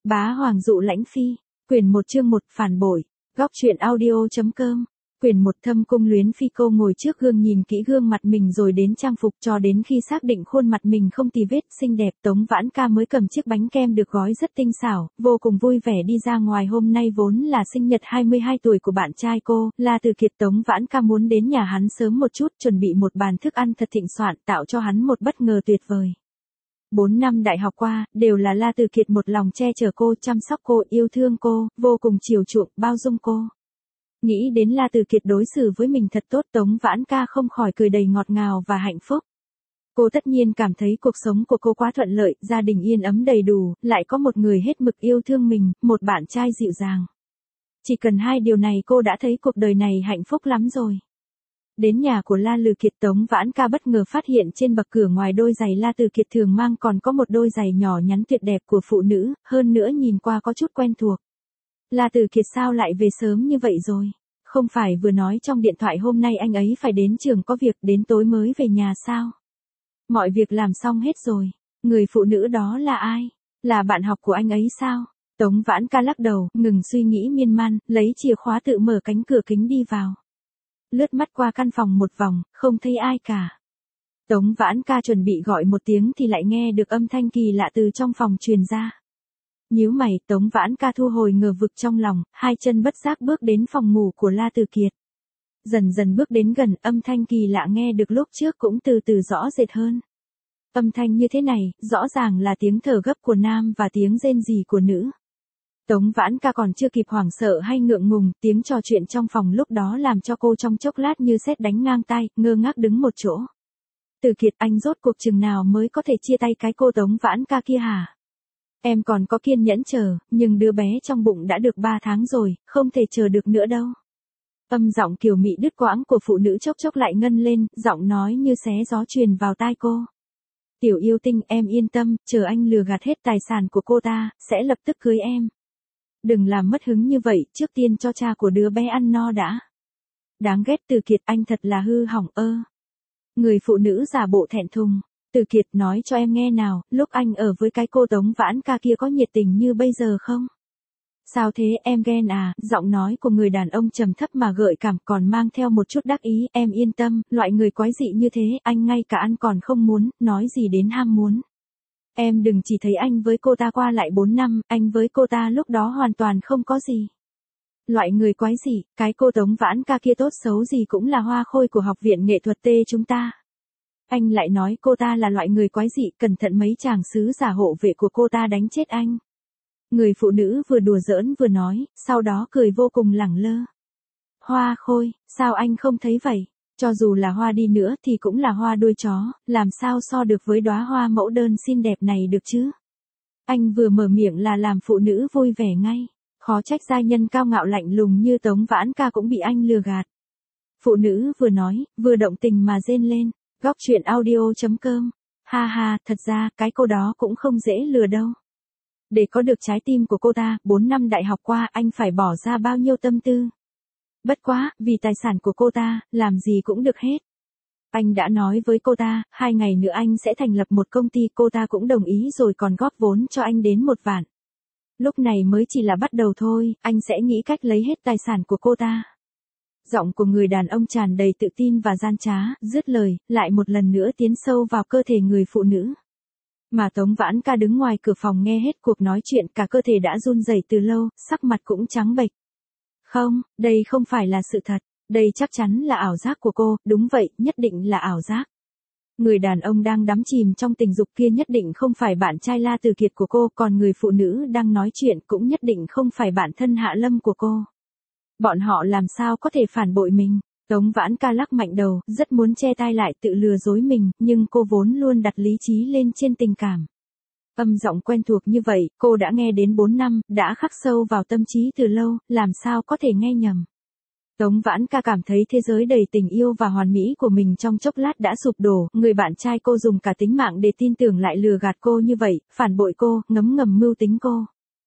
Bá Hoàng dụ lãnh phi, quyển 1 chương 1 phản bội, góc truyện audio.com, quyển 1 thâm cung luyến phi. Cô ngồi trước gương nhìn kỹ gương mặt mình rồi đến trang phục cho đến khi xác định khuôn mặt mình không tì vết xinh đẹp. Tống Vãn Ca mới cầm chiếc bánh kem được gói rất tinh xảo, vô cùng vui vẻ đi ra ngoài. Hôm nay vốn là sinh nhật 22 tuổi của bạn trai cô, La Từ Kiệt. Tống Vãn Ca muốn đến nhà hắn sớm một chút, chuẩn bị một bàn thức ăn thật thịnh soạn, tạo cho hắn một bất ngờ tuyệt vời. 4 năm đại học qua, đều là La Từ Kiệt một lòng che chở cô, chăm sóc cô, yêu thương cô, vô cùng chiều chuộng, bao dung cô. Nghĩ đến La Từ Kiệt đối xử với mình thật tốt, Tống Vãn Ca không khỏi cười đầy ngọt ngào và hạnh phúc. Cô tất nhiên cảm thấy cuộc sống của cô quá thuận lợi, gia đình yên ấm đầy đủ, lại có một người hết mực yêu thương mình, một bạn trai dịu dàng. Chỉ cần hai điều này cô đã thấy cuộc đời này hạnh phúc lắm rồi. Đến nhà của La Từ Kiệt, Tống Vãn Ca bất ngờ phát hiện trên bậc cửa ngoài đôi giày La Từ Kiệt thường mang còn có một đôi giày nhỏ nhắn tuyệt đẹp của phụ nữ, hơn nữa nhìn qua có chút quen thuộc. La Từ Kiệt sao lại về sớm như vậy rồi? Không phải vừa nói trong điện thoại hôm nay anh ấy phải đến trường có việc, đến tối mới về nhà sao? Mọi việc làm xong hết rồi. Người phụ nữ đó là ai? Là bạn học của anh ấy sao? Tống Vãn Ca lắc đầu, ngừng suy nghĩ miên man, lấy chìa khóa tự mở cánh cửa kính đi vào. Lướt mắt qua căn phòng một vòng, không thấy ai cả. Tống Vãn Ca chuẩn bị gọi một tiếng thì lại nghe được âm thanh kỳ lạ từ trong phòng truyền ra. Nhíu mày, Tống Vãn Ca thu hồi ngờ vực trong lòng, hai chân bất giác bước đến phòng ngủ của La Từ Kiệt. Dần dần bước đến gần, âm thanh kỳ lạ nghe được lúc trước cũng từ từ rõ rệt hơn. Âm thanh như thế này, rõ ràng là tiếng thở gấp của nam và tiếng rên rỉ của nữ. Tống Vãn Ca còn chưa kịp hoảng sợ hay ngượng ngùng, tiếng trò chuyện trong phòng lúc đó làm cho cô trong chốc lát như sét đánh ngang tai, ngơ ngác đứng một chỗ. Từ Kiệt, anh rốt cuộc chừng nào mới có thể chia tay cái cô Tống Vãn Ca kia hả? Em còn có kiên nhẫn chờ, nhưng đứa bé trong bụng đã được 3 tháng rồi, không thể chờ được nữa đâu. Âm giọng kiều mị đứt quãng của phụ nữ chốc chốc lại ngân lên, giọng nói như xé gió truyền vào tai cô. Tiểu yêu tinh, em yên tâm, chờ anh lừa gạt hết tài sản của cô ta, sẽ lập tức cưới em. Đừng làm mất hứng như vậy, trước tiên cho cha của đứa bé ăn no đã. Đáng ghét. Từ Kiệt, anh thật là hư hỏng ơ. Người phụ nữ giả bộ thẹn thùng. Từ Kiệt, nói cho em nghe nào, lúc anh ở với cái cô Tống Vãn Ca kia có nhiệt tình như bây giờ không? Sao thế, em ghen à? Giọng nói của người đàn ông trầm thấp mà gợi cảm, còn mang theo một chút đắc ý. Em yên tâm, loại người quái dị như thế, anh ngay cả ăn còn không muốn, nói gì đến ham muốn. Em đừng chỉ thấy anh với cô ta qua lại 4 năm, anh với cô ta lúc đó hoàn toàn không có gì. Loại người quái dị, cái cô Tống Vãn Ca kia tốt xấu gì cũng là hoa khôi của học viện nghệ thuật T chúng ta. Anh lại nói cô ta là loại người quái dị, cẩn thận mấy chàng sứ giả hộ vệ của cô ta đánh chết anh. Người phụ nữ vừa đùa giỡn vừa nói, sau đó cười vô cùng lẳng lơ. Hoa khôi, sao anh không thấy vậy? Cho dù là hoa đi nữa thì cũng là hoa đuôi chó, làm sao so được với đóa hoa mẫu đơn xinh đẹp này được chứ? Anh vừa mở miệng là làm phụ nữ vui vẻ ngay. Khó trách giai nhân cao ngạo lạnh lùng như Tống Vãn Ca cũng bị anh lừa gạt. Phụ nữ vừa nói, vừa động tình mà rên lên. Góc truyện audio.com. Ha ha, thật ra, cái cô đó cũng không dễ lừa đâu. Để có được trái tim của cô ta, 4 năm đại học qua anh phải bỏ ra bao nhiêu tâm tư. Bất quá, vì tài sản của cô ta, làm gì cũng được hết. Anh đã nói với cô ta, 2 ngày nữa anh sẽ thành lập một công ty, cô ta cũng đồng ý rồi còn góp vốn cho anh đến 1 vạn. Lúc này mới chỉ là bắt đầu thôi, anh sẽ nghĩ cách lấy hết tài sản của cô ta. Giọng của người đàn ông tràn đầy tự tin và gian trá, dứt lời, lại một lần nữa tiến sâu vào cơ thể người phụ nữ. Mà Tống Vãn Ca đứng ngoài cửa phòng nghe hết cuộc nói chuyện, cả cơ thể đã run rẩy từ lâu, sắc mặt cũng trắng bệch. Không, đây không phải là sự thật, đây chắc chắn là ảo giác của cô, đúng vậy, nhất định là ảo giác. Người đàn ông đang đắm chìm trong tình dục kia nhất định không phải bạn trai La Từ Kiệt của cô, còn người phụ nữ đang nói chuyện cũng nhất định không phải bạn thân Hạ Lâm của cô. Bọn họ làm sao có thể phản bội mình? Tống Vãn Ca lắc mạnh đầu, rất muốn che tai lại tự lừa dối mình, nhưng cô vốn luôn đặt lý trí lên trên tình cảm. Âm giọng quen thuộc như vậy, cô đã nghe đến 4 năm, đã khắc sâu vào tâm trí từ lâu, làm sao có thể nghe nhầm. Tống Vãn Ca cảm thấy thế giới đầy tình yêu và hoàn mỹ của mình trong chốc lát đã sụp đổ, người bạn trai cô dùng cả tính mạng để tin tưởng lại lừa gạt cô như vậy, phản bội cô, ngấm ngầm mưu tính cô.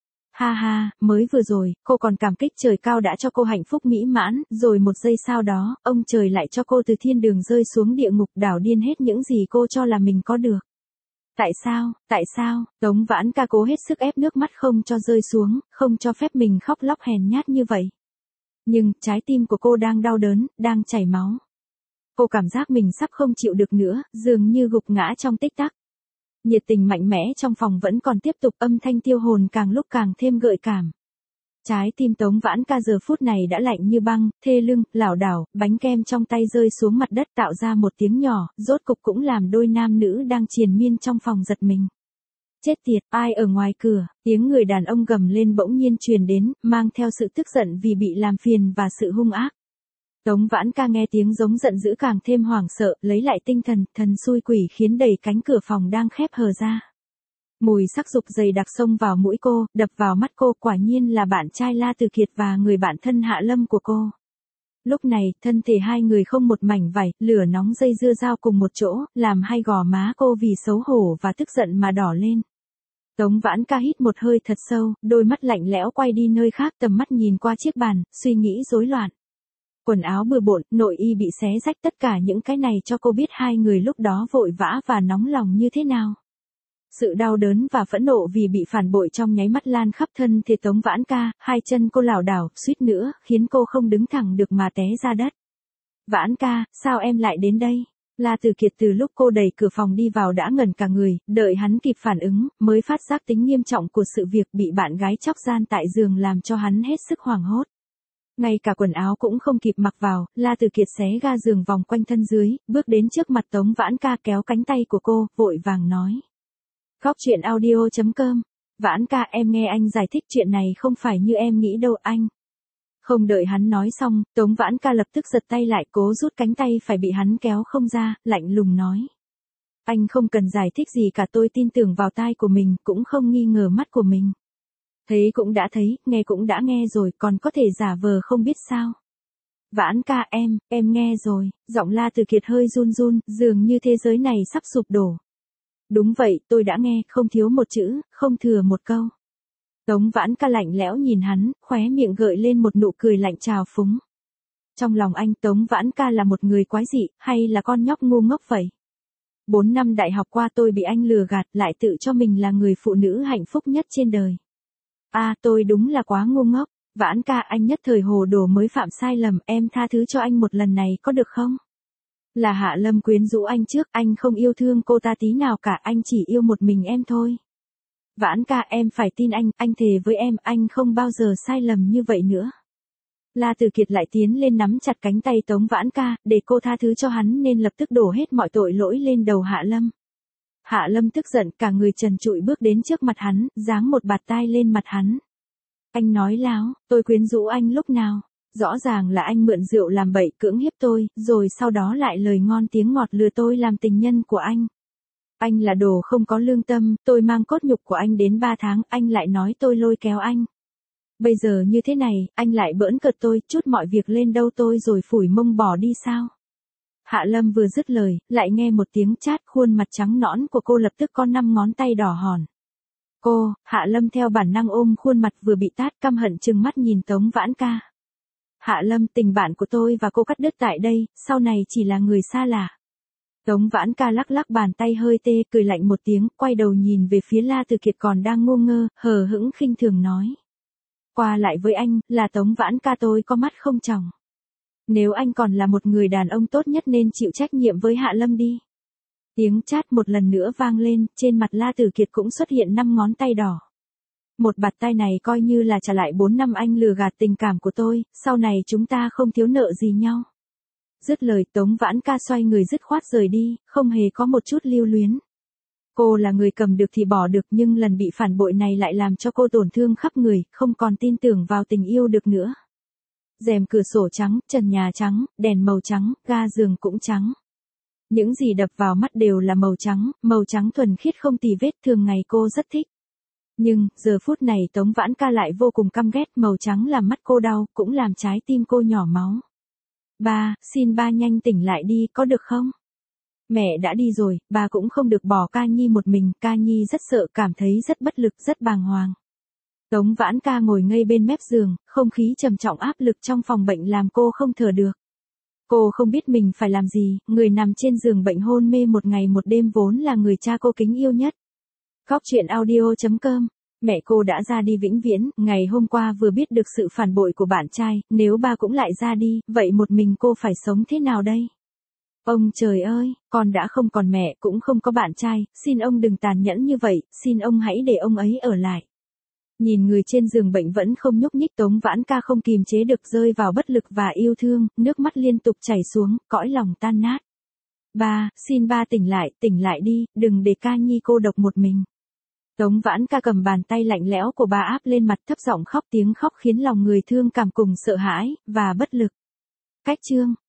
Ha ha, mới vừa rồi, cô còn cảm kích trời cao đã cho cô hạnh phúc mỹ mãn, rồi một giây sau đó, ông trời lại cho cô từ thiên đường rơi xuống địa ngục, đảo điên hết những gì cô cho là mình có được. Tại sao, Tống Vãn Ca cố hết sức ép nước mắt không cho rơi xuống, không cho phép mình khóc lóc hèn nhát như vậy. Nhưng, trái tim của cô đang đau đớn, đang chảy máu. Cô cảm giác mình sắp không chịu được nữa, dường như gục ngã trong tích tắc. Nhiệt tình mạnh mẽ trong phòng vẫn còn tiếp tục, âm thanh tiêu hồn càng lúc càng thêm gợi cảm. Trái tim Tống Vãn Ca giờ phút này đã lạnh như băng, thê lưng, lảo đảo, bánh kem trong tay rơi xuống mặt đất tạo ra một tiếng nhỏ, rốt cục cũng làm đôi nam nữ đang triền miên trong phòng giật mình. Chết tiệt, ai ở ngoài cửa, tiếng người đàn ông gầm lên bỗng nhiên truyền đến, mang theo sự tức giận vì bị làm phiền và sự hung ác. Tống Vãn Ca nghe tiếng giống giận dữ càng thêm hoảng sợ, lấy lại tinh thần, thần xui quỷ khiến đẩy cánh cửa phòng đang khép hờ ra. Mùi sắc dục dày đặc xông vào mũi cô, đập vào mắt cô, quả nhiên là bạn trai La Từ Kiệt và người bạn thân Hạ Lâm của cô. Lúc này, thân thể hai người không một mảnh vải, lửa nóng dây dưa dao cùng một chỗ, làm hai gò má cô vì xấu hổ và tức giận mà đỏ lên. Tống Vãn Ca hít một hơi thật sâu, đôi mắt lạnh lẽo quay đi nơi khác, tầm mắt nhìn qua chiếc bàn, suy nghĩ rối loạn. Quần áo bừa bộn, nội y bị xé rách, tất cả những cái này cho cô biết hai người lúc đó vội vã và nóng lòng như thế nào. Sự đau đớn và phẫn nộ vì bị phản bội trong nháy mắt lan khắp thân thể Tống Vãn Ca, hai chân cô lảo đảo, suýt nữa, khiến cô không đứng thẳng được mà té ra đất. Vãn Ca, sao em lại đến đây? La Từ Kiệt từ lúc cô đẩy cửa phòng đi vào đã ngẩn cả người, đợi hắn kịp phản ứng, mới phát giác tính nghiêm trọng của sự việc bị bạn gái chóc gian tại giường làm cho hắn hết sức hoảng hốt. Ngay cả quần áo cũng không kịp mặc vào, La Từ Kiệt xé ga giường vòng quanh thân dưới, bước đến trước mặt Tống Vãn Ca kéo cánh tay của cô, vội vàng nói. Góc truyện audio.com. Vãn Ca, em nghe anh giải thích, chuyện này không phải như em nghĩ đâu anh. Không đợi hắn nói xong, Tống Vãn Ca lập tức giật tay lại, cố rút cánh tay phải bị hắn kéo không ra, lạnh lùng nói. Anh không cần giải thích gì cả, tôi tin tưởng vào tai của mình, cũng không nghi ngờ mắt của mình. Thấy cũng đã thấy, nghe cũng đã nghe rồi, còn có thể giả vờ không biết sao. Vãn Ca, em nghe rồi, giọng La Từ Kiệt hơi run run, dường như thế giới này sắp sụp đổ. Đúng vậy, tôi đã nghe, không thiếu một chữ, không thừa một câu. Tống Vãn Ca lạnh lẽo nhìn hắn, khóe miệng gợi lên một nụ cười lạnh trào phúng. Trong lòng anh, Tống Vãn Ca là một người quái dị, hay là con nhóc ngu ngốc vậy? 4 năm đại học qua tôi bị anh lừa gạt, lại tự cho mình là người phụ nữ hạnh phúc nhất trên đời. Tôi đúng là quá ngu ngốc. Vãn Ca, anh nhất thời hồ đồ mới phạm sai lầm, em tha thứ cho anh một lần này có được không? Là Hạ Lâm quyến rũ anh trước, anh không yêu thương cô ta tí nào cả, anh chỉ yêu một mình em thôi. Vãn Ca, em phải tin anh thề với em, anh không bao giờ sai lầm như vậy nữa. La Từ Kiệt lại tiến lên nắm chặt cánh tay Tống Vãn Ca, để cô tha thứ cho hắn nên lập tức đổ hết mọi tội lỗi lên đầu Hạ Lâm. Hạ Lâm tức giận, cả người trần trụi bước đến trước mặt hắn, giáng một bạt tai lên mặt hắn. Anh nói láo, tôi quyến rũ anh lúc nào? Rõ ràng là anh mượn rượu làm bậy, cưỡng hiếp tôi, rồi sau đó lại lời ngon tiếng ngọt lừa tôi làm tình nhân của anh. Anh là đồ không có lương tâm, tôi mang cốt nhục của anh đến 3 tháng, anh lại nói tôi lôi kéo anh. Bây giờ như thế này, anh lại bỡn cợt tôi, trút mọi việc lên đâu tôi rồi phủi mông bỏ đi sao? Hạ Lâm vừa dứt lời, lại nghe một tiếng chát, khuôn mặt trắng nõn của cô lập tức có 5 ngón tay đỏ hòn. Hạ Lâm theo bản năng ôm khuôn mặt vừa bị tát, căm hận trừng mắt nhìn Tống Vãn Ca. Hạ Lâm, tình bạn của tôi và cô cắt đứt tại đây, sau này chỉ là người xa lạ. Tống Vãn Ca lắc lắc bàn tay hơi tê, cười lạnh một tiếng, quay đầu nhìn về phía La Từ Kiệt còn đang ngu ngơ, hờ hững khinh thường nói. Qua lại với anh, là Tống Vãn Ca tôi có mắt không tròng. Nếu anh còn là một người đàn ông tốt nhất nên chịu trách nhiệm với Hạ Lâm đi. Tiếng chát một lần nữa vang lên, trên mặt La Từ Kiệt cũng xuất hiện 5 ngón tay đỏ. Một bạt tay này coi như là trả lại 4 năm anh lừa gạt tình cảm của tôi, sau này chúng ta không thiếu nợ gì nhau. Dứt lời Tống Vãn Ca xoay người dứt khoát rời đi, không hề có một chút lưu luyến. Cô là người cầm được thì bỏ được, nhưng lần bị phản bội này lại làm cho cô tổn thương khắp người, không còn tin tưởng vào tình yêu được nữa. Rèm cửa sổ trắng, trần nhà trắng, đèn màu trắng, ga giường cũng trắng. Những gì đập vào mắt đều là màu trắng thuần khiết không tì vết, thường ngày cô rất thích. Nhưng, giờ phút này Tống Vãn Ca lại vô cùng căm ghét, màu trắng làm mắt cô đau, cũng làm trái tim cô nhỏ máu. Ba, xin ba nhanh tỉnh lại đi, có được không? Mẹ đã đi rồi, ba cũng không được bỏ Ca Nhi một mình, Ca Nhi rất sợ, cảm thấy rất bất lực, rất bàng hoàng. Tống Vãn Ca ngồi ngây bên mép giường, không khí trầm trọng áp lực trong phòng bệnh làm cô không thở được. Cô không biết mình phải làm gì, người nằm trên giường bệnh hôn mê một ngày một đêm vốn là người cha cô kính yêu nhất. Góc truyện audio.com. Mẹ cô đã ra đi vĩnh viễn, ngày hôm qua vừa biết được sự phản bội của bạn trai, nếu ba cũng lại ra đi, vậy một mình cô phải sống thế nào đây? Ông trời ơi, con đã không còn mẹ, cũng không có bạn trai, xin ông đừng tàn nhẫn như vậy, xin ông hãy để ông ấy ở lại. Nhìn người trên giường bệnh vẫn không nhúc nhích, Tống Vãn Ca không kìm chế được rơi vào bất lực và yêu thương, nước mắt liên tục chảy xuống, cõi lòng tan nát. Ba, xin ba tỉnh lại đi, đừng để Ca Nhi cô độc một mình. Tống Vãn Ca cầm bàn tay lạnh lẽo của ba áp lên mặt, thấp giọng khóc, tiếng khóc khiến lòng người thương cảm cùng sợ hãi, và bất lực. Cách chương